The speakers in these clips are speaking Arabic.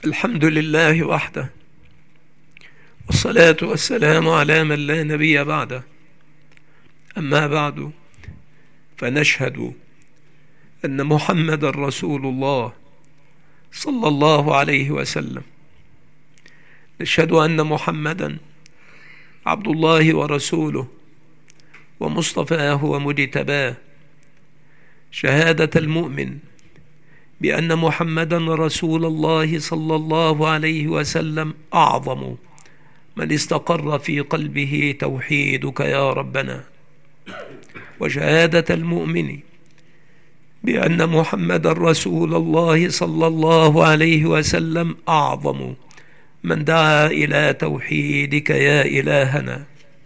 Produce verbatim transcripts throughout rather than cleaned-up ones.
الحمد لله وحده، والصلاة والسلام على من لا نبي بعده. أما بعد، فنشهد أن محمد رسول الله صلى الله عليه وسلم. نشهد أن محمدا عبد الله ورسوله ومصطفاه ومجتباه، شهادة المؤمن بأن محمدا رسول الله صلى الله عليه وسلم أعظم من استقر في قلبه توحيدك يا ربنا، وشهادة المؤمن بأن محمدا رسول الله صلى الله عليه وسلم أعظم من دعا إلى توحيدك يا إلهنا،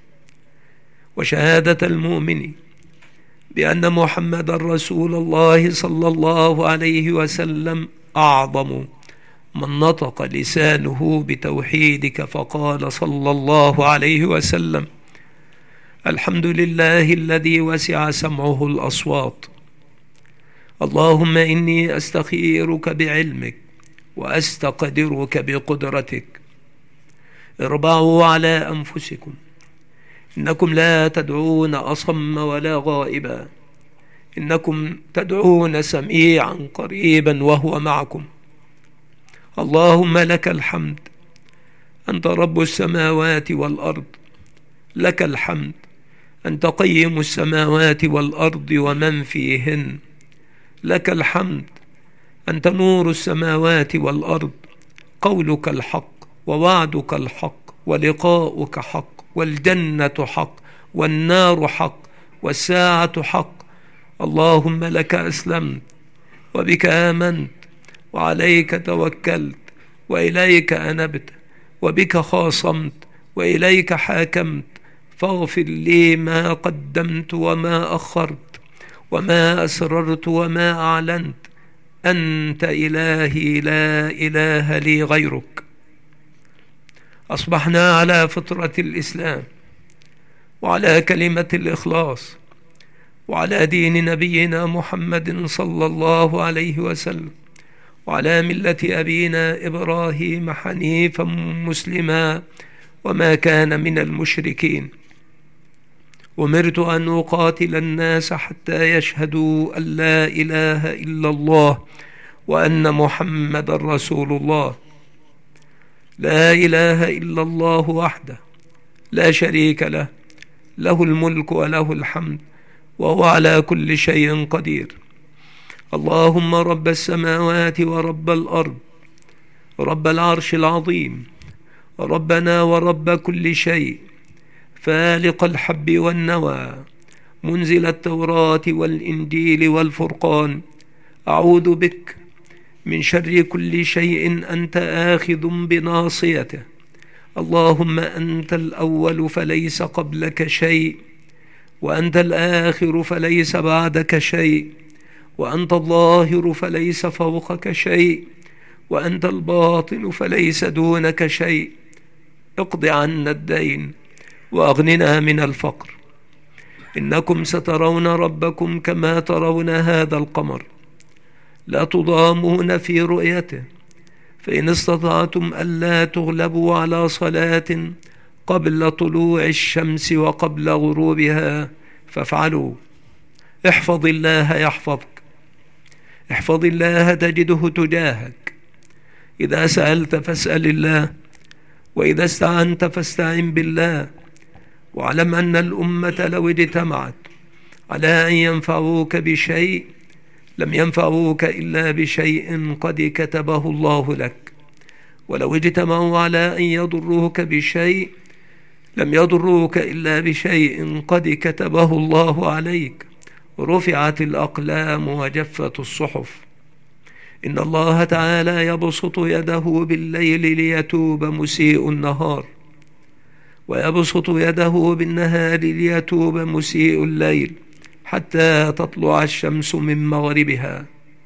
وشهادة المؤمن بأن محمدا رسول الله صلى الله عليه وسلم أعظم من نطق لسانه بتوحيدك فقال صلى الله عليه وسلم: الحمد لله الذي وسع سمعه الأصوات. اللهم إني أستخيرك بعلمك وأستقدرك بقدرتك. اربعوا على أنفسكم، إنكم لا تدعون أصم ولا غائبا، إنكم تدعون سميعا قريبا وهو معكم. اللهم لك الحمد، أنت رب السماوات والأرض، لك الحمد، أنت قيم السماوات والأرض ومن فيهن، لك الحمد، أنت نور السماوات والأرض، قولك الحق ووعدك الحق ولقاؤك حق، والجنة حق والنار حق والساعة حق. اللهم لك أسلمت وبك آمنت وعليك توكلت وإليك أنبت وبك خاصمت وإليك حاكمت، فاغفر لي ما قدمت وما أخرت وما أسررت وما أعلنت. أنت إلهي لا إله لي غيرك. أصبحنا على فطرة الإسلام وعلى كلمة الإخلاص وعلى دين نبينا محمد صلى الله عليه وسلم وعلى ملة أبينا إبراهيم حنيفا مسلما وما كان من المشركين. أمرت أن أقاتل الناس حتى يشهدوا أن لا إله إلا الله وأن محمد رسول الله. لا إله إلا الله وحده لا شريك له، له الملك وله الحمد وهو على كل شيء قدير. اللهم رب السماوات ورب الأرض، رب العرش العظيم، ربنا ورب كل شيء، فالق الحب والنوى، منزل التوراة والإنجيل والفرقان، أعوذ بك من شر كل شيء أنت آخذ بناصيته. اللهم أنت الأول فليس قبلك شيء، وأنت الآخر فليس بعدك شيء، وأنت الظاهر فليس فوقك شيء، وأنت الباطن فليس دونك شيء. اقض عنا الدين وأغننا من الفقر. إنكم سترون ربكم كما ترون هذا القمر، لا تضامون في رؤيته، فإن استطعتم ألا تغلبوا على صلاة قبل طلوع الشمس وقبل غروبها فافعلوا. احفظ الله يحفظك، احفظ الله تجده تجاهك. إذا سألت فاسأل الله، وإذا استعنت فاستعن بالله. واعلم أن الأمة لو اجتمعت على أن ينفعوك بشيء لم ينفعوك إلا بشيء قد كتبه الله لك، ولو اجتمعوا على أن يضروك بشيء لم يضروك إلا بشيء قد كتبه الله عليك. رفعت الأقلام وجفت الصحف. إن الله تعالى يبسط يده بالليل ليتوب مسيء النهار، ويبسط يده بالنهار ليتوب مسيء الليل، حتى تطلع الشمس من مغربها.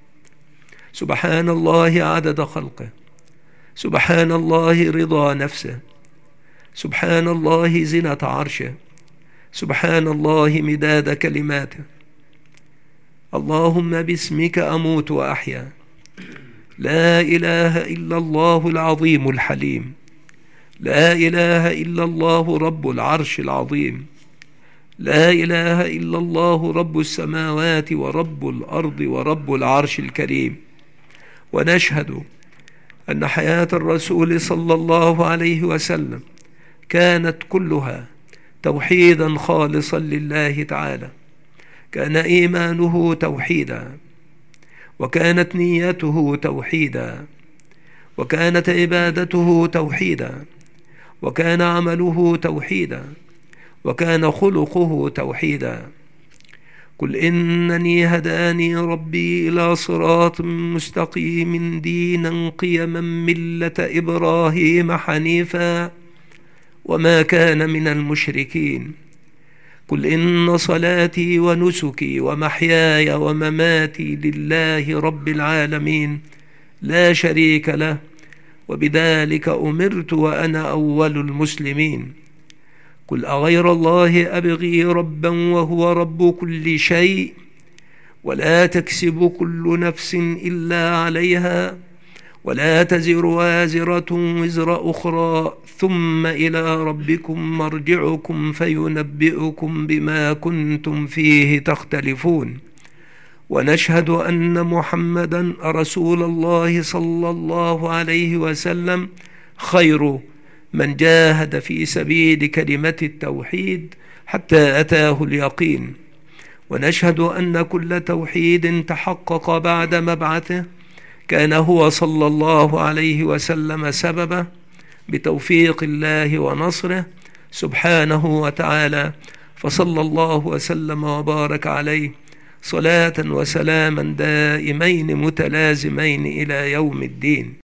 سبحان الله عدد خلقه، سبحان الله رضا نفسه، سبحان الله زنة عرشه، سبحان الله مداد كلماته. اللهم باسمك أموت وأحيا، لا إله إلا الله العظيم الحليم. لا إله إلا الله رب العرش العظيم. لا إله إلا الله رب السماوات ورب الأرض ورب العرش الكريم. ونشهد أن حياة الرسول صلى الله عليه وسلم كانت كلها توحيدا خالصا لله تعالى. كان إيمانه توحيدا، وكانت نيته توحيدا، وكانت عبادته توحيدا، وكان عمله توحيدا، وكان خلقه توحيدا. قل إنني هداني ربي إلى صراط مستقيم دينا قيما ملة إبراهيم حنيفا وما كان من المشركين. قل إن صلاتي ونسكي ومحياي ومماتي لله رب العالمين لا شريك له، وبذلك أمرت وأنا أول المسلمين. قل أغير الله أبغي ربا وهو رب كل شيء، ولا تكسب كل نفس إلا عليها، ولا تزر وازرة وزر أخرى، ثم إلى ربكم مرجعكم فينبئكم بما كنتم فيه تختلفون. ونشهد أن محمدا رسول الله صلى الله عليه وسلم خير من جاهد في سبيل كلمة التوحيد حتى أتاه اليقين. ونشهد أن كل توحيد تحقق بعد مبعثه كان هو صلى الله عليه وسلم سببه بتوفيق الله ونصره سبحانه وتعالى. فصلى الله وسلم وبارك عليه صلاة وسلاما دائمين متلازمين إلى يوم الدين.